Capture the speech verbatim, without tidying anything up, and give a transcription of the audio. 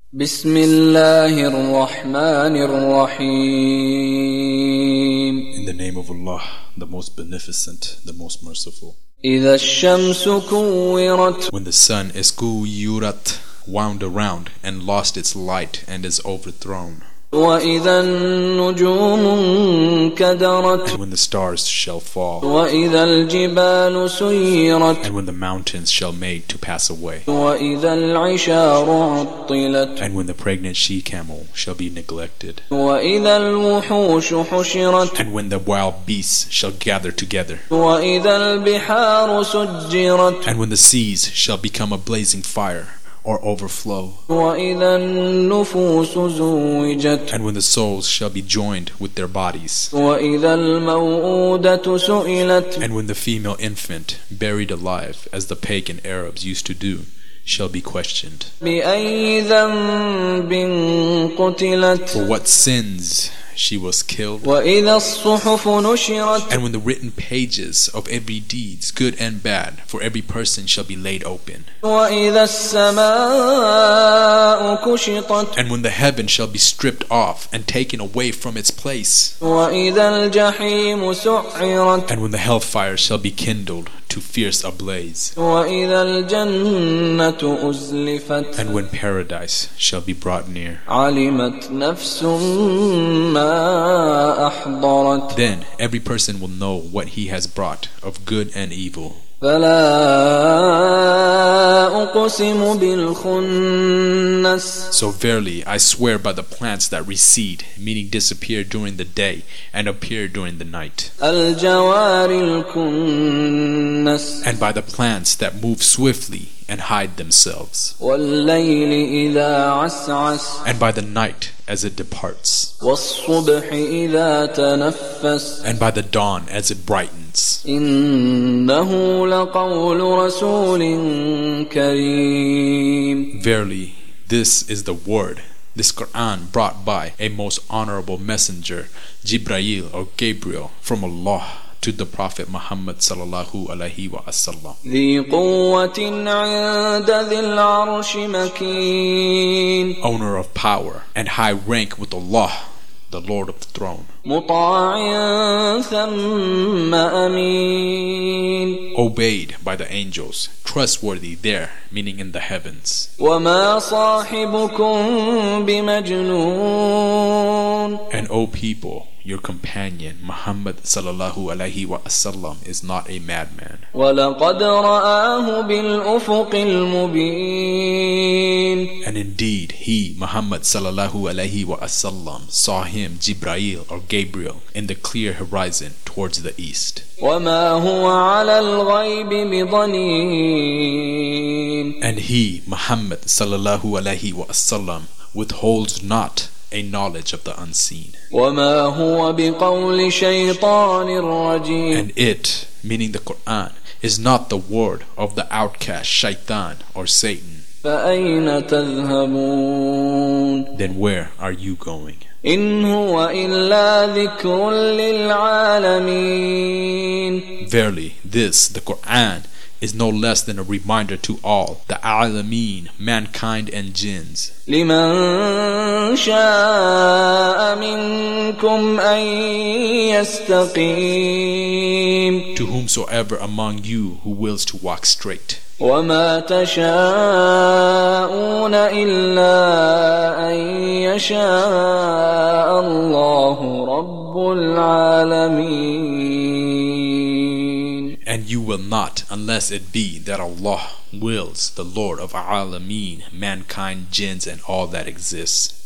بسم الله الرحمن الرحيم. In the name of Allah, the most beneficent, the most merciful. إذا الشمس كورت. When the sun is kuyurat, wound around and lost its light and is overthrown. وإذا النجوم انكدرت. And when the stars shall fall. وإذا الجبال سيرت. And when the mountains shall made to pass away. وإذا العشار عطلت. And when the pregnant she-camel shall be neglected. وإذا الوحوش حشرت. And when the wild beasts shall gather together. وإذا البحار سجرت. And when the seas shall become a blazing fire or overflow. وإذا النفوس زوجت. And when the souls shall be joined with their bodies. وإذا الموءودة سئلت. And when the female infant, buried alive, as the pagan Arabs used to do, shall be questioned. بأي ذنب قتلت. For what sins she was killed. وإذا الصحف نشرت. And when the written pages of every deeds, good and bad, for every person shall be laid open. وإذا السماء كشطت. And when the heaven shall be stripped off and taken away from its place. وإذا الجحيم سعرت. And when the hellfire shall be kindled to fierce ablaze. وإذا الجنة أزلفت. And when paradise shall be brought near. علمت نفس ما أحضرت. Then every person will know what he has brought of good and evil. فلا أقسم بالخنس. So verily I swear by the plants that recede, meaning disappear during the day and appear during the night. الجوار الكنس. And by the plants that move swiftly and hide themselves. والليل إذا عسعس. And by the night as it departs. والصبح إذا تنفس. And by the dawn as it brightens. إنه لقول رسول كريم. Verily, this is the word, this Quran brought by a most honorable messenger, Jibreel or Gabriel, from Allah to the Prophet Muhammad sallallahu alaihi wasallam. ذي قوة عند ذي العرش مكين. Owner of power and high rank with Allah, the Lord of the throne. مطاع ثم أمين. Obeyed by the angels, trustworthy there, meaning in the heavens. وما صاحبكم بمجنون. And O people, your companion Muhammad sallallahu alaihi wasallam is not a madman. ولقد رآه بالأفق المبين. And indeed he, Muhammad sallallahu alaihi wasallam, saw him, Jibreel or Gabriel, in the clear horizon towards the east. وما هو على الغيب بضنين. And he, Muhammad sallallahu alaihi wasallam, withholds not a knowledge of the unseen. وما هو بقول شيطان رجيم. And it, meaning the Quran, is not the word of the outcast shaitan or Satan. فأين تذهبون. Then where are you going? إن هو إلا ذكر للعالمين. Verily, this, the Quran, is no less than a reminder to all, the alameen, mankind and jinns. لمن شاء منكم أن يستقيم. To whomsoever among you who wills to walk straight. وما تشاءون إلا أن يشاء الله رب العالمين. And you will not, unless it be that Allah wills, the Lord of Alameen, mankind, jinns, and all that exists.